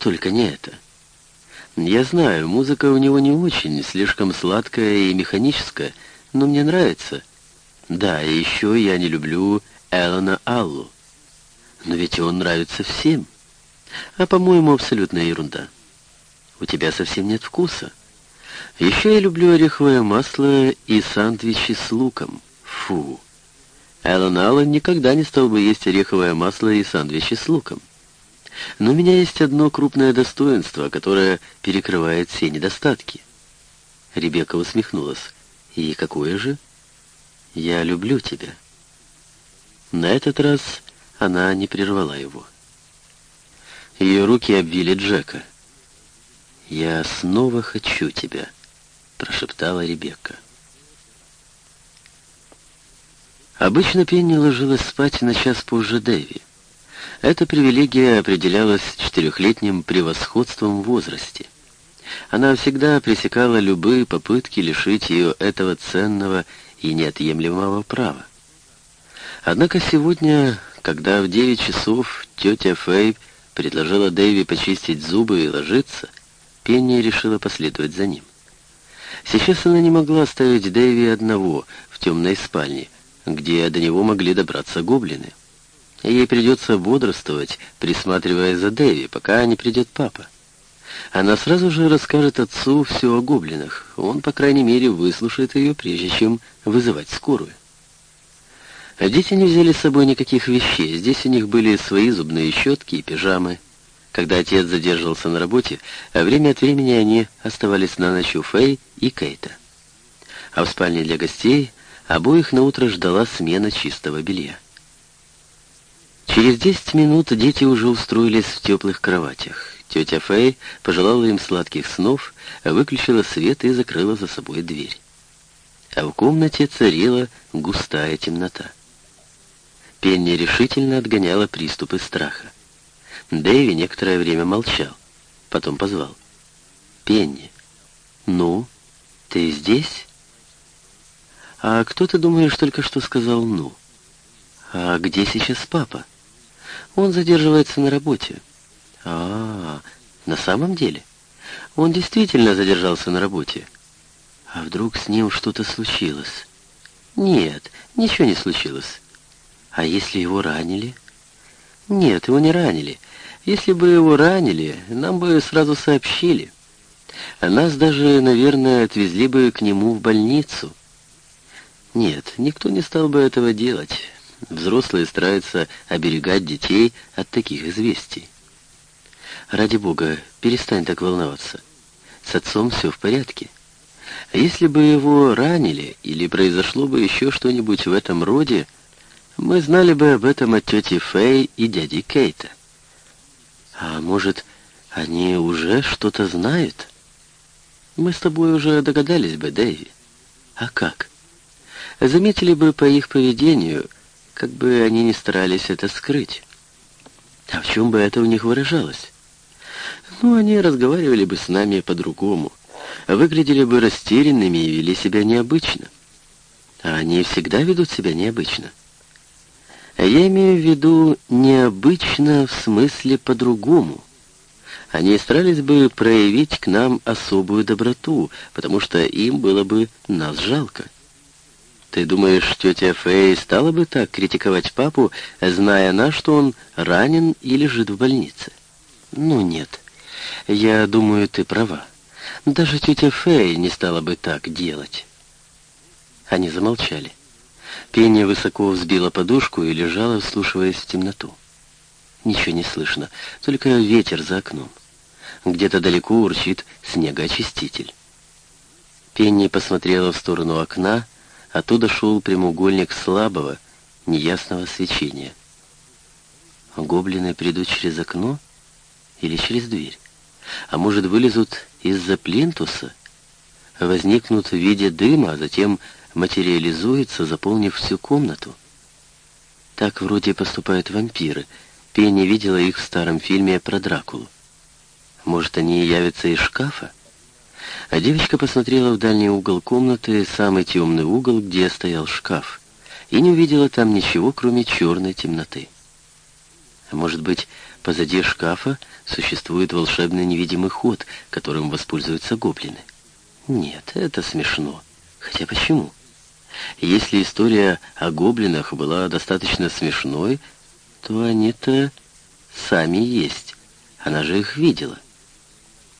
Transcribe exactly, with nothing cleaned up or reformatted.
только не это. Я знаю, музыка у него не очень, слишком сладкая и механическая, но мне нравится. Да, и еще я не люблю Эллена Аллу. Но ведь он нравится всем. А, по-моему, абсолютная ерунда. У тебя совсем нет вкуса. Еще я люблю ореховое масло и сандвичи с луком. Фу. Эллен Аллен никогда не стал бы есть ореховое масло и сандвичи с луком. Но у меня есть одно крупное достоинство, которое перекрывает все недостатки. Ребекка усмехнулась. И какое же? Я люблю тебя. На этот раз она не прервала его. Ее руки обвили Джека. «Я снова хочу тебя», — прошептала Ребекка. Обычно Пенни ложилась спать на час позже Дэви. Эта привилегия определялась четырехлетним превосходством в возрасте. Она всегда пресекала любые попытки лишить ее этого ценного и неотъемлемого права. Однако сегодня, когда в девять часов тетя Фэй предложила Дэви почистить зубы и ложиться, Пенни решила последовать за ним. Сейчас она не могла оставить Дэви одного в темной спальне, где до него могли добраться гоблины. Ей придется бодрствовать, присматривая за Дэви, пока не придет папа. Она сразу же расскажет отцу все о гоблинах. Он, по крайней мере, выслушает ее, прежде чем вызывать скорую. Дети не взяли с собой никаких вещей. Здесь у них были свои зубные щетки и пижамы. Когда отец задерживался на работе, а время от времени они оставались на ночь у Фэй и Кейта. А в спальне для гостей обоих наутро ждала смена чистого белья. Через десять минут дети уже устроились в теплых кроватях. Тетя Фэй пожелала им сладких снов, выключила свет и закрыла за собой дверь. А в комнате царила густая темнота. Пенни решительно отгоняла приступы страха. Дэви некоторое время молчал, потом позвал. «Пенни, ну, ты здесь?» «А кто, ты думаешь, только что сказал «ну»?» «А где сейчас папа?» «Он задерживается на работе». «А, на самом деле? Он действительно задержался на работе. А вдруг с ним что-то случилось?» «Нет, ничего не случилось». «А если его ранили?» «Нет, его не ранили. Если бы его ранили, нам бы сразу сообщили. А нас даже, наверное, отвезли бы к нему в больницу». «Нет, никто не стал бы этого делать. Взрослые стараются оберегать детей от таких известий». «Ради бога, перестань так волноваться. С отцом все в порядке. А если бы его ранили или произошло бы еще что-нибудь в этом роде, мы знали бы об этом от тети Фэй и дяди Кейта». «А может, они уже что-то знают?» «Мы с тобой уже догадались бы, Дэви». «А как?» «Заметили бы по их поведению, как бы они ни старались это скрыть». «А в чем бы это у них выражалось?» «Ну, они разговаривали бы с нами по-другому, выглядели бы растерянными и вели себя необычно». «А они всегда ведут себя необычно?» «Я имею в виду необычно в смысле по-другому. Они старались бы проявить к нам особую доброту, потому что им было бы нас жалко». «Ты думаешь, тетя Фэй стала бы так критиковать папу, зная она, что он ранен и лежит в больнице?» «Ну нет, я думаю, ты права. Даже тетя Фэй не стала бы так делать». Они замолчали. Пенни высоко взбила подушку и лежала, вслушиваясь в темноту. Ничего не слышно, только ветер за окном. Где-то далеко урчит снегоочиститель. Пенни посмотрела в сторону окна, оттуда шел прямоугольник слабого, неясного свечения. Гоблины придут через окно или через дверь? А может, вылезут из-за плинтуса, возникнут в виде дыма, а затем материализуется, заполнив всю комнату? Так вроде поступают вампиры. Пенни видела их в старом фильме про Дракулу. Может, они явятся из шкафа? А девочка посмотрела в дальний угол комнаты, самый темный угол, где стоял шкаф, и не увидела там ничего, кроме черной темноты. Может быть, позади шкафа существует волшебный невидимый ход, которым воспользуются гоблины. Нет, это смешно. Хотя почему? Если история о гоблинах была достаточно смешной, то они-то сами есть. Она же их видела.